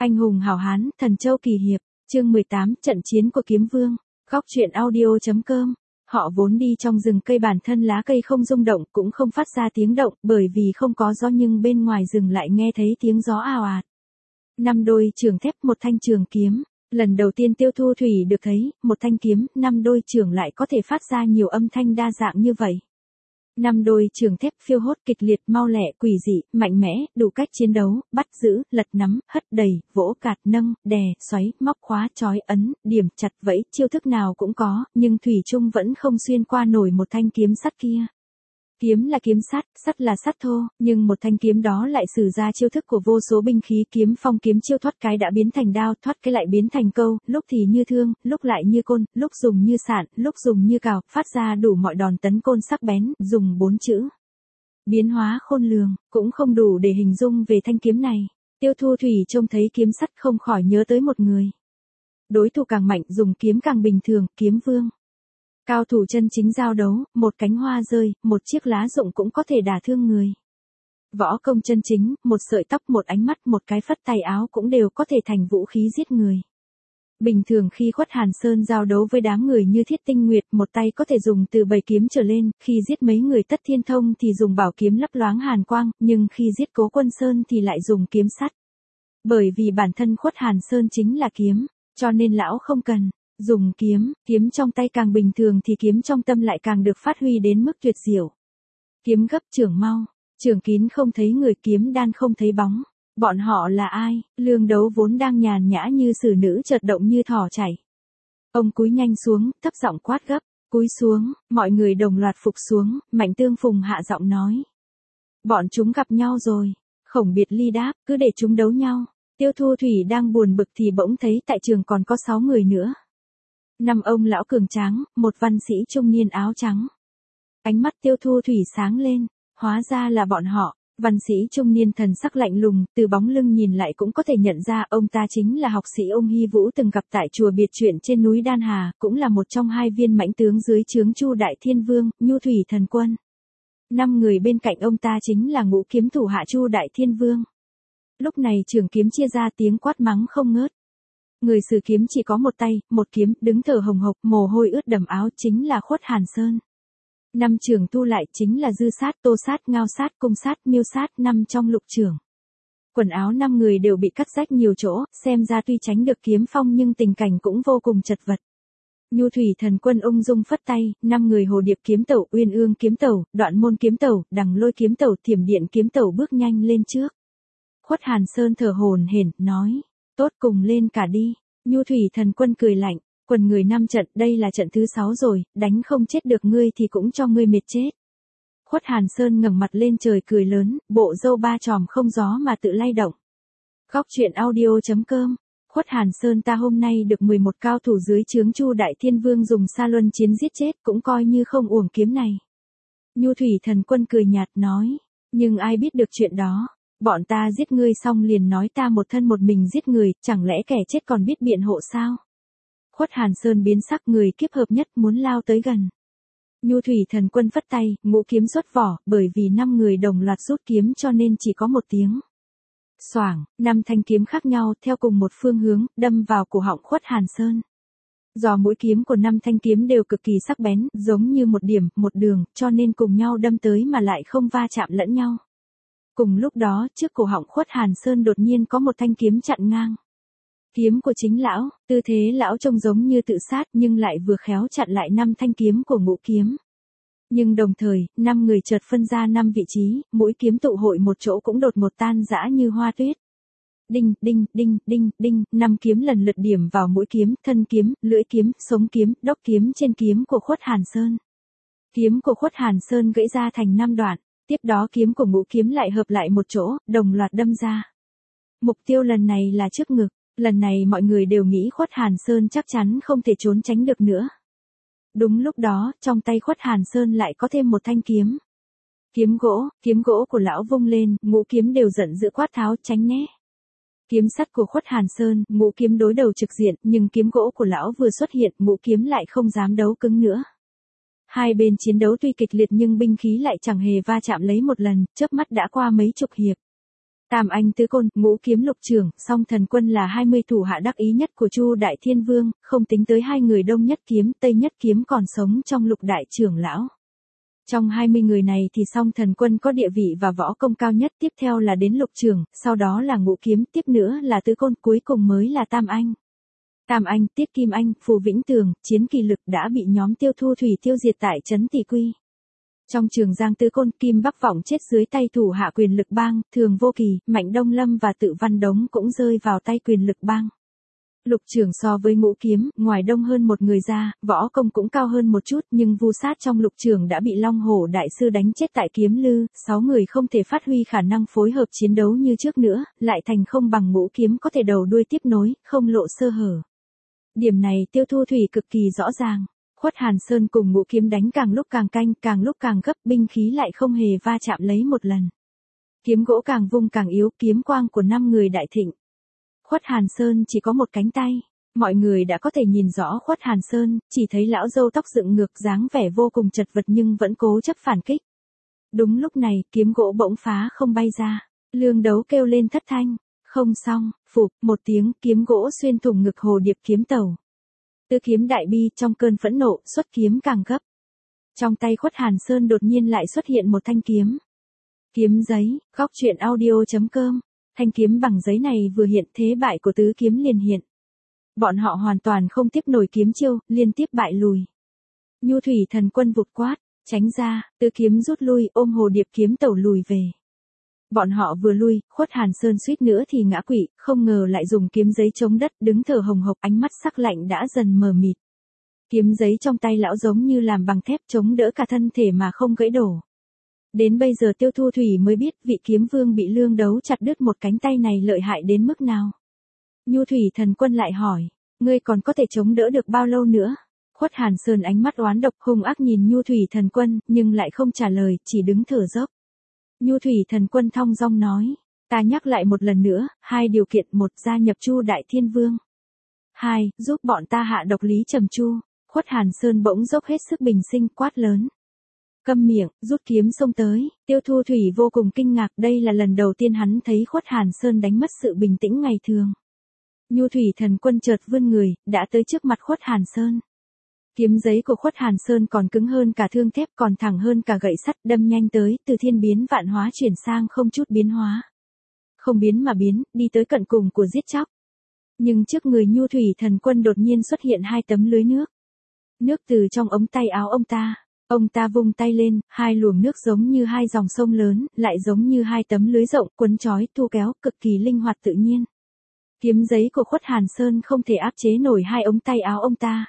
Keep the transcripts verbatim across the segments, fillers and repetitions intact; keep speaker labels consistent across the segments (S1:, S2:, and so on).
S1: Anh hùng hảo hán, thần châu kỳ hiệp, chương mười tám, trận chiến của kiếm vương. Góc truyện audio.com. Họ vốn đi trong rừng cây, bản thân lá cây không rung động, cũng không phát ra tiếng động, bởi vì không có gió, nhưng bên ngoài rừng lại nghe thấy tiếng gió ào ạt. Năm đôi trường thép, một thanh trường kiếm. Lần đầu tiên Tiêu Thu Thủy được thấy, một thanh kiếm, năm đôi trường lại có thể phát ra nhiều âm thanh đa dạng như vậy. Năm đôi trường thép phiêu hốt, kịch liệt, mau lẹ, quỷ dị, mạnh mẽ, đủ cách chiến đấu, bắt giữ, lật nắm, hất đầy, vỗ cạt, nâng, đè, xoáy, móc khóa, trói, ấn, điểm, chặt, vẫy, chiêu thức nào cũng có, nhưng thủy chung vẫn không xuyên qua nổi một thanh kiếm sắt kia. Kiếm là kiếm sắt, sắt là sắt thô, nhưng một thanh kiếm đó lại sử ra chiêu thức của vô số binh khí, kiếm phong, kiếm chiêu, thoát cái đã biến thành đao, thoát cái lại biến thành câu, lúc thì như thương, lúc lại như côn, lúc dùng như sạn, lúc dùng như cào, phát ra đủ mọi đòn tấn côn sắc bén, dùng bốn chữ. Biến hóa khôn lường, cũng không đủ để hình dung về thanh kiếm này. Tiêu Thu Thủy trông thấy kiếm sắt không khỏi nhớ tới một người. Đối thủ càng mạnh, dùng kiếm càng bình thường, kiếm vương. Cao thủ chân chính giao đấu, một cánh hoa rơi, một chiếc lá rụng cũng có thể đả thương người. Võ công chân chính, một sợi tóc, một ánh mắt, một cái phất tay áo cũng đều có thể thành vũ khí giết người. Bình thường khi Khuất Hàn Sơn giao đấu với đám người như Thiết Tinh Nguyệt, một tay có thể dùng từ bảy kiếm trở lên, khi giết mấy người Tất Thiên Thông thì dùng bảo kiếm lấp loáng hàn quang, nhưng khi giết Cố Quân Sơn thì lại dùng kiếm sắt. Bởi vì bản thân Khuất Hàn Sơn chính là kiếm, cho nên lão không cần dùng kiếm, kiếm trong tay càng bình thường thì kiếm trong tâm lại càng được phát huy đến mức tuyệt diệu. Kiếm gấp, chưởng mau, chưởng kín không thấy người, kiếm đan không thấy bóng. Bọn họ là ai? Lương Đấu vốn đang nhàn nhã như xử nữ chợt động như thỏ chảy. Ông cúi nhanh xuống, thấp giọng quát gấp, cúi xuống, mọi người đồng loạt phục xuống, Mạnh Tương Phùng hạ giọng nói. Bọn chúng gặp nhau rồi. Khổng Biệt Ly đáp, cứ để chúng đấu nhau. Tiêu Thu Thủy đang buồn bực thì bỗng thấy tại trường còn có sáu người nữa. Năm ông lão cường tráng, một văn sĩ trung niên áo trắng. Ánh mắt Tiêu Thu Thủy sáng lên, hóa ra là bọn họ. Văn sĩ trung niên thần sắc lạnh lùng, từ bóng lưng nhìn lại cũng có thể nhận ra ông ta chính là học sĩ Ung Hy Vũ từng gặp tại chùa Biệt Truyện trên núi Đan Hà, cũng là một trong hai viên mãnh tướng dưới trướng Chu Đại Thiên Vương, Nhu Thủy Thần Quân. Năm người bên cạnh ông ta chính là ngũ kiếm thủ hạ Chu Đại Thiên Vương. Lúc này trường kiếm chia ra, tiếng quát mắng không ngớt. Người sử kiếm chỉ có một tay, một kiếm, đứng thở hồng hộc, mồ hôi ướt đầm áo, chính là Khuất Hàn Sơn. Năm trường tu lại chính là Dư Sát, Tô Sát, Ngao Sát, Cung Sát, Miêu Sát, năm trong lục trường. Quần áo năm người đều bị cắt rách nhiều chỗ, xem ra tuy tránh được kiếm phong nhưng tình cảnh cũng vô cùng chật vật. Nhu Thủy Thần Quân ung dung phất tay, năm người Hồ Điệp kiếm tẩu, Uyên Ương kiếm tẩu, Đoạn Môn kiếm tẩu, Đằng Lôi kiếm tẩu, Thiểm Điện kiếm tẩu bước nhanh lên trước. Khuất Hàn Sơn thở hổn hển, nói, tốt, cùng lên cả đi. Nhu Thủy Thần Quân cười lạnh, quần người năm trận, đây là trận thứ sáu rồi, đánh không chết được ngươi thì cũng cho ngươi mệt chết. Khuất Hàn Sơn ngẩng mặt lên trời cười lớn, bộ râu ba chòm không gió mà tự lay động. Góc truyện audio.com. Khuất Hàn Sơn ta hôm nay được mười một cao thủ dưới trướng Chu Đại Thiên Vương dùng sa luân chiến giết chết, cũng coi như không uổng kiếm này. Nhu Thủy Thần Quân cười nhạt nói, nhưng ai biết được chuyện đó. Bọn ta giết ngươi xong liền nói ta một thân một mình giết người, chẳng lẽ kẻ chết còn biết biện hộ sao? Khuất Hàn Sơn biến sắc, người kiếp hợp nhất muốn lao tới gần. Nhu Thủy Thần Quân phất tay, ngũ kiếm xuất vỏ, bởi vì năm người đồng loạt rút kiếm cho nên chỉ có một tiếng. Xoảng, năm thanh kiếm khác nhau theo cùng một phương hướng, đâm vào cổ họng Khuất Hàn Sơn. Do mũi kiếm của năm thanh kiếm đều cực kỳ sắc bén, giống như một điểm, một đường, cho nên cùng nhau đâm tới mà lại không va chạm lẫn nhau. Cùng lúc đó, trước cổ họng Khuất Hàn Sơn đột nhiên có một thanh kiếm chặn ngang. Kiếm của chính lão, tư thế lão trông giống như tự sát nhưng lại vừa khéo chặn lại năm thanh kiếm của ngũ kiếm. Nhưng đồng thời, năm người chợt phân ra năm vị trí, mũi kiếm tụ hội một chỗ cũng đột ngột tan rã như hoa tuyết. Đinh, đinh, đinh, đinh, đinh, năm kiếm lần lượt điểm vào mũi kiếm, thân kiếm, lưỡi kiếm, sống kiếm, đốc kiếm trên kiếm của Khuất Hàn Sơn. Kiếm của Khuất Hàn Sơn gãy ra thành năm đoạn. Tiếp đó kiếm của ngũ kiếm lại hợp lại một chỗ, đồng loạt đâm ra. Mục tiêu lần này là trước ngực, lần này mọi người đều nghĩ Khuất Hàn Sơn chắc chắn không thể trốn tránh được nữa. Đúng lúc đó, trong tay Khuất Hàn Sơn lại có thêm một thanh kiếm. Kiếm gỗ, kiếm gỗ của lão vung lên, ngũ kiếm đều giận dữ quát tháo tránh né. Kiếm sắt của Khuất Hàn Sơn, ngũ kiếm đối đầu trực diện, nhưng kiếm gỗ của lão vừa xuất hiện, ngũ kiếm lại không dám đấu cứng nữa. Hai bên chiến đấu tuy kịch liệt nhưng binh khí lại chẳng hề va chạm lấy một lần, chớp mắt đã qua mấy chục hiệp. Tam anh tứ côn, ngũ kiếm lục trưởng, song thần quân là hai mươi thủ hạ đắc ý nhất của Chu Đại Thiên Vương, không tính tới hai người đông nhất kiếm, tây nhất kiếm còn sống trong lục đại trưởng lão. Trong hai mươi người này thì song thần quân có địa vị và võ công cao nhất, tiếp theo là đến lục trưởng, sau đó là ngũ kiếm, tiếp nữa là tứ côn, cuối cùng mới là tam anh. Tam anh, Tiết Kim Anh, Phù Vĩnh Tường, Chiến Kỳ Lực đã bị nhóm Tiêu Thu Thủy tiêu diệt tại trấn Tỷ Quy. Trong Trường Giang tứ côn, Kim Bắc Vọng chết dưới tay thủ hạ Quyền Lực Bang, Thường Vô Kỳ, Mạnh Đông Lâm và Tự Văn Đống cũng rơi vào tay Quyền Lực Bang. Lục trưởng so với ngũ kiếm, ngoài đông hơn một người ra, võ công cũng cao hơn một chút, nhưng vu sát trong lục trưởng đã bị Long Hổ đại sư đánh chết tại Kiếm Lư, sáu người không thể phát huy khả năng phối hợp chiến đấu như trước nữa, lại thành không bằng ngũ kiếm có thể đầu đuôi tiếp nối, không lộ sơ hở. Điểm này Tiêu Thu Thủy cực kỳ rõ ràng. Khuất Hàn Sơn cùng ngũ kiếm đánh càng lúc càng canh, càng lúc càng gấp, binh khí lại không hề va chạm lấy một lần. Kiếm gỗ càng vung càng yếu, kiếm quang của năm người đại thịnh. Khuất Hàn Sơn chỉ có một cánh tay. Mọi người đã có thể nhìn rõ Khuất Hàn Sơn, chỉ thấy lão râu tóc dựng ngược, dáng vẻ vô cùng chật vật nhưng vẫn cố chấp phản kích. Đúng lúc này, kiếm gỗ bỗng phá không bay ra. Lương Đấu kêu lên thất thanh. Không xong, phụp, một tiếng, kiếm gỗ xuyên thủng ngực Hồ Điệp kiếm tàu. Tứ kiếm đại bi trong cơn phẫn nộ, xuất kiếm càng gấp. Trong tay Khuất Hàn Sơn đột nhiên lại xuất hiện một thanh kiếm. Kiếm giấy, góc truyện audio chấm com. Thanh kiếm bằng giấy này vừa hiện, thế bại của tứ kiếm liền hiện. Bọn họ hoàn toàn không tiếp nổi kiếm chiêu, liên tiếp bại lùi. Nhu Thủy Thần Quân vụt quát, tránh ra, tứ kiếm rút lui, ôm Hồ Điệp kiếm tàu lùi về. Bọn họ vừa lui, Khuất Hàn Sơn suýt nữa thì ngã quỵ, không ngờ lại dùng kiếm giấy chống đất, đứng thở hồng hộc, ánh mắt sắc lạnh đã dần mờ mịt. Kiếm giấy trong tay lão giống như làm bằng thép, chống đỡ cả thân thể mà không gãy đổ. Đến bây giờ Tiêu Thu Thủy mới biết vị kiếm vương bị Lương Đấu chặt đứt một cánh tay này lợi hại đến mức nào. Nhu Thủy Thần Quân lại hỏi, ngươi còn có thể chống đỡ được bao lâu nữa? Khuất Hàn Sơn ánh mắt oán độc hung ác nhìn Nhu Thủy Thần Quân, nhưng lại không trả lời, chỉ đứng thở dốc. Nhu Thủy Thần Quân thong dong nói, ta nhắc lại một lần nữa, hai điều kiện: một, gia nhập Chu Đại Thiên Vương. Hai, giúp bọn ta hạ độc Lý Trầm Chu. Khuất Hàn Sơn bỗng dốc hết sức bình sinh, quát lớn. Câm miệng, rút kiếm xông tới. Tiêu Thu Thủy vô cùng kinh ngạc, đây là lần đầu tiên hắn thấy Khuất Hàn Sơn đánh mất sự bình tĩnh ngày thường. Nhu Thủy Thần Quân chợt vươn người, đã tới trước mặt Khuất Hàn Sơn. Kiếm giấy của Khuất Hàn Sơn còn cứng hơn cả thương thép, còn thẳng hơn cả gậy sắt, đâm nhanh tới, từ thiên biến vạn hóa chuyển sang không chút biến hóa. Không biến mà biến, đi tới cận cùng của giết chóc. Nhưng trước người Nhu Thủy Thần Quân đột nhiên xuất hiện hai tấm lưới nước. Nước từ trong ống tay áo ông ta. Ông ta vung tay lên, hai luồng nước giống như hai dòng sông lớn, lại giống như hai tấm lưới rộng, quấn trói, thu kéo, cực kỳ linh hoạt tự nhiên. Kiếm giấy của Khuất Hàn Sơn không thể áp chế nổi hai ống tay áo ông ta.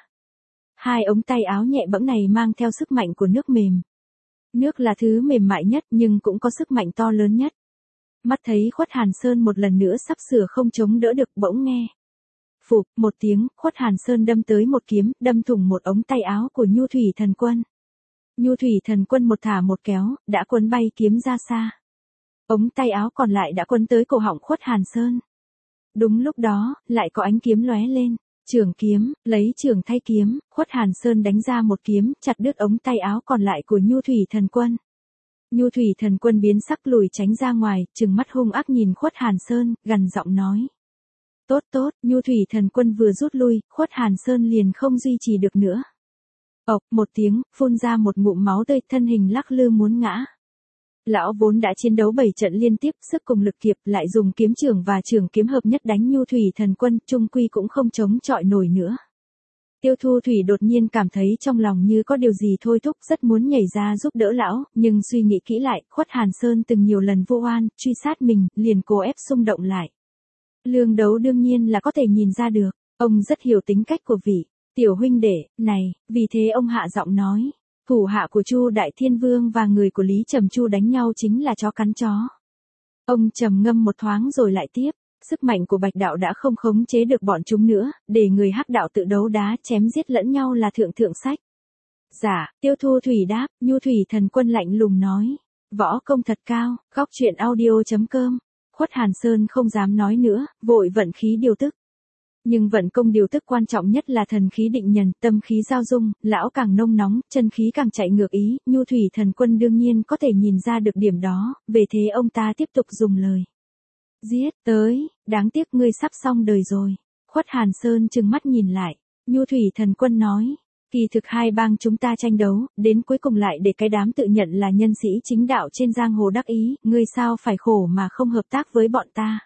S1: Hai ống tay áo nhẹ bẫng này mang theo sức mạnh của nước mềm. Nước là thứ mềm mại nhất nhưng cũng có sức mạnh to lớn nhất. Mắt thấy Khuất Hàn Sơn một lần nữa sắp sửa không chống đỡ được, bỗng nghe. Phụp, một tiếng, Khuất Hàn Sơn đâm tới một kiếm, đâm thủng một ống tay áo của Nhu Thủy Thần Quân. Nhu Thủy Thần Quân một thả một kéo, đã quấn bay kiếm ra xa. Ống tay áo còn lại đã quấn tới cổ họng Khuất Hàn Sơn. Đúng lúc đó, lại có ánh kiếm lóe lên. Trường kiếm, lấy trường thay kiếm, Khuất Hàn Sơn đánh ra một kiếm, chặt đứt ống tay áo còn lại của Nhu Thủy Thần Quân. Nhu Thủy Thần Quân biến sắc lùi tránh ra ngoài, trừng mắt hung ác nhìn Khuất Hàn Sơn, gằn giọng nói. Tốt tốt, Nhu Thủy Thần Quân vừa rút lui, Khuất Hàn Sơn liền không duy trì được nữa. Ộc, một tiếng, phun ra một ngụm máu tươi, thân hình lắc lư muốn ngã. Lão vốn đã chiến đấu bảy trận liên tiếp, sức cùng lực kiệt, lại dùng kiếm trường và trường kiếm hợp nhất đánh Nhu Thủy Thần Quân, trung quy cũng không chống chọi nổi nữa. Tiêu Thu Thủy đột nhiên cảm thấy trong lòng như có điều gì thôi thúc, rất muốn nhảy ra giúp đỡ lão, nhưng suy nghĩ kỹ lại, Khuất Hàn Sơn từng nhiều lần vu oan, truy sát mình, liền cố ép xung động lại. Lương Đấu đương nhiên là có thể nhìn ra được, ông rất hiểu tính cách của vị tiểu huynh đệ này, vì thế ông hạ giọng nói. Thủ hạ của Chu Đại Thiên Vương và người của Lý Trầm Chu đánh nhau chính là chó cắn chó. Ông trầm ngâm một thoáng rồi lại tiếp, sức mạnh của Bạch Đạo đã không khống chế được bọn chúng nữa, để người Hắc Đạo tự đấu đá chém giết lẫn nhau là thượng thượng sách. Dạ, Tiêu Thu Thủy đáp, Nhu Thủy Thần Quân lạnh lùng nói, võ công thật cao, góc truyện audio chấm com. Khuất Hàn Sơn không dám nói nữa, vội vận khí điều tức. Nhưng vận công điều tức quan trọng nhất là thần khí định nhân, tâm khí giao dung, lão càng nông nóng, chân khí càng chạy ngược ý, Nhu Thủy Thần Quân đương nhiên có thể nhìn ra được điểm đó, về thế ông ta tiếp tục dùng lời. Giết, tới, đáng tiếc ngươi sắp xong đời rồi. Khuất Hàn Sơn trừng mắt nhìn lại, Nhu Thủy Thần Quân nói, kỳ thực hai bang chúng ta tranh đấu, đến cuối cùng lại để cái đám tự nhận là nhân sĩ chính đạo trên giang hồ đắc ý, ngươi sao phải khổ mà không hợp tác với bọn ta.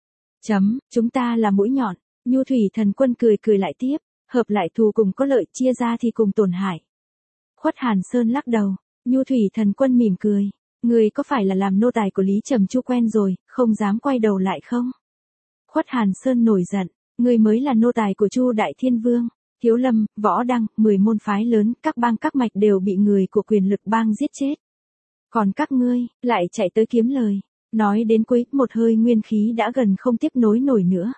S1: Chấm, chúng ta là mũi nhọn, Nhu Thủy Thần Quân cười cười lại tiếp, hợp lại thù cùng có lợi, chia ra thì cùng tổn hại. Khuất Hàn Sơn lắc đầu, Nhu Thủy Thần Quân mỉm cười, ngươi có phải là làm nô tài của Lý Trầm Chu quen rồi, không dám quay đầu lại không? Khuất Hàn Sơn nổi giận, ngươi mới là nô tài của Chu Đại Thiên Vương. Thiếu Lâm, Võ Đăng, mười môn phái lớn, các bang các mạch đều bị người của quyền lực bang giết chết. Còn các ngươi, lại chạy tới kiếm lời. Nói đến cuối, một hơi nguyên khí đã gần không tiếp nối nổi nữa.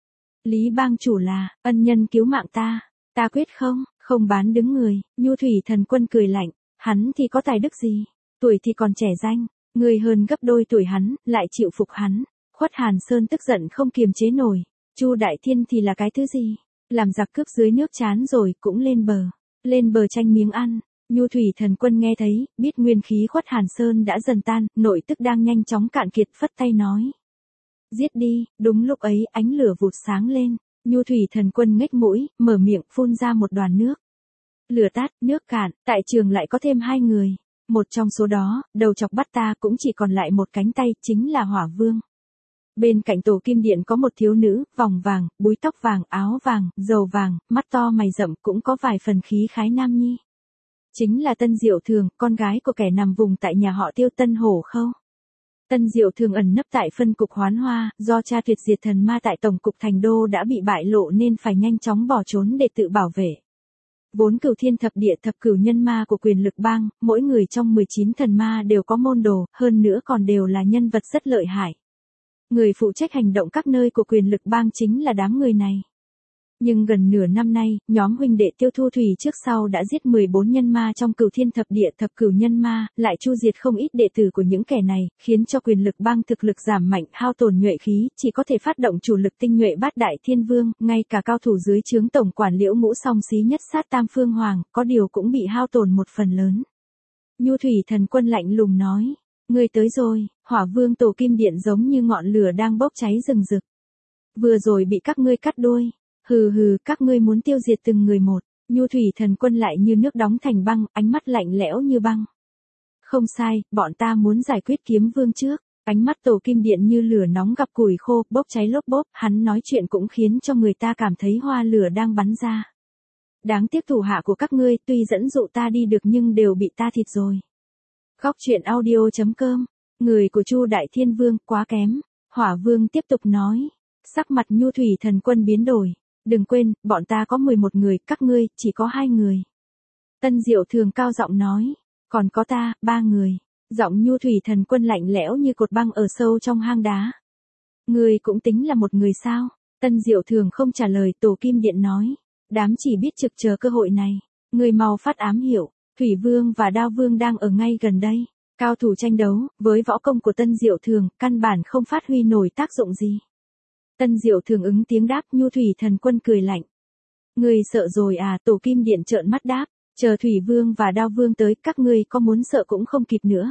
S1: Lý bang chủ là, ân nhân cứu mạng ta, ta quyết không, không bán đứng người. Nhu Thủy Thần Quân cười lạnh, hắn thì có tài đức gì, tuổi thì còn trẻ danh, người hơn gấp đôi tuổi hắn, lại chịu phục hắn. Khuất Hàn Sơn tức giận không kiềm chế nổi, Chu Đại Thiên thì là cái thứ gì? Làm giặc cướp dưới nước chán rồi cũng lên bờ, lên bờ tranh miếng ăn. Nhu Thủy Thần Quân nghe thấy, biết nguyên khí Khuất Hàn Sơn đã dần tan, nội tức đang nhanh chóng cạn kiệt, phất tay nói. Giết đi, đúng lúc ấy ánh lửa vụt sáng lên, Nhu Thủy Thần Quân nhếch mũi, mở miệng phun ra một đoàn nước. Lửa tắt, nước cạn, tại trường lại có thêm hai người. Một trong số đó, đầu chọc bắt ta cũng chỉ còn lại một cánh tay, chính là Hỏa Vương. Bên cạnh tổ kim điện có một thiếu nữ, vòng vàng, búi tóc vàng, áo vàng, dầu vàng, mắt to mày rậm, cũng có vài phần khí khái nam nhi. Chính là Tân Diệu Thường, con gái của kẻ nằm vùng tại nhà họ Tiêu Tân Hổ Khâu. Tân Diệu Thường ẩn nấp tại phân cục Hoán Hoa, do cha tuyệt diệt thần ma tại tổng cục Thành Đô đã bị bại lộ nên phải nhanh chóng bỏ trốn để tự bảo vệ. Vốn cửu thiên thập địa thập cửu nhân ma của quyền lực bang, mỗi người trong mười chín thần ma đều có môn đồ, hơn nữa còn đều là nhân vật rất lợi hại. Người phụ trách hành động các nơi của quyền lực bang chính là đám người này. Nhưng gần nửa năm nay, nhóm huynh đệ Tiêu Thu Thủy trước sau đã giết mười bốn nhân ma trong cửu thiên thập địa thập cửu nhân ma, lại chu diệt không ít đệ tử của những kẻ này, khiến cho quyền lực bang thực lực giảm mạnh, hao tổn nhuệ khí, chỉ có thể phát động chủ lực tinh nhuệ bát đại thiên vương, ngay cả cao thủ dưới trướng tổng quản Liễu Ngũ Song xí nhất sát tam phương hoàng, có điều cũng bị hao tổn một phần lớn. Nhu Thủy Thần Quân lạnh lùng nói. Ngươi tới rồi, Hỏa Vương tổ kim điện giống như ngọn lửa đang bốc cháy rừng rực. Vừa rồi bị các ngươi cắt đuôi, hừ hừ, các ngươi muốn tiêu diệt từng người một. Nhu Thủy Thần Quân lại như nước đóng thành băng, ánh mắt lạnh lẽo như băng. Không sai, bọn ta muốn giải quyết Kiếm Vương trước. Ánh mắt tổ kim điện như lửa nóng gặp củi khô, bốc cháy lốp bốp, hắn nói chuyện cũng khiến cho người ta cảm thấy hoa lửa đang bắn ra. Đáng tiếc thủ hạ của các ngươi tuy dẫn dụ ta đi được nhưng đều bị ta thịt rồi. Góc truyện audio chấm com, người của Chu Đại Thiên Vương quá kém. Hỏa Vương tiếp tục nói, sắc mặt Nhu Thủy Thần Quân biến đổi, đừng quên, bọn ta có mười một người, các ngươi chỉ có hai người. Tân Diệu Thường cao giọng nói, còn có ta, ba người. Giọng Nhu Thủy Thần Quân lạnh lẽo như cột băng ở sâu trong hang đá. Ngươi cũng tính là một người sao? Tân Diệu Thường không trả lời, tổ kim điện nói, đám chỉ biết trực chờ cơ hội này. Ngươi mau phát ám hiệu. Thủy Vương và Đao Vương đang ở ngay gần đây. Cao thủ tranh đấu, với võ công của Tân Diệu Thường, căn bản không phát huy nổi tác dụng gì. Tân Diệu Thường ứng tiếng đáp, Nhu Thủy Thần Quân cười lạnh. Ngươi sợ rồi à? Tổ kim điện trợn mắt đáp, chờ Thủy Vương và Đao Vương tới, các ngươi có muốn sợ cũng không kịp nữa.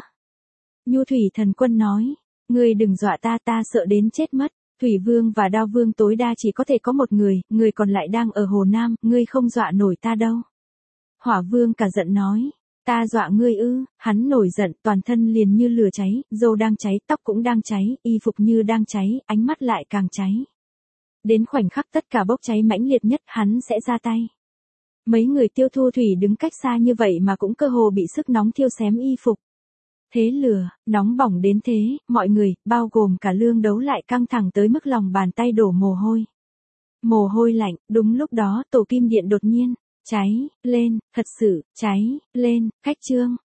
S1: Nhu Thủy Thần Quân nói, ngươi đừng dọa ta, ta sợ đến chết mất. Thủy Vương và Đao Vương tối đa chỉ có thể có một người, người còn lại đang ở Hồ Nam, ngươi không dọa nổi ta đâu. Hỏa Vương cả giận nói, ta dọa ngươi ư? Hắn nổi giận, toàn thân liền như lửa cháy, râu đang cháy, tóc cũng đang cháy, y phục như đang cháy, ánh mắt lại càng cháy. Đến khoảnh khắc tất cả bốc cháy mãnh liệt nhất, hắn sẽ ra tay. Mấy người Tiêu Thu Thủy đứng cách xa như vậy mà cũng cơ hồ bị sức nóng thiêu xém y phục. Thế lửa, nóng bỏng đến thế, mọi người, bao gồm cả Lương Đấu lại căng thẳng tới mức lòng bàn tay đổ mồ hôi. Mồ hôi lạnh, đúng lúc đó tổ kim điện đột nhiên cháy lên, thật sự cháy lên. Khách trương,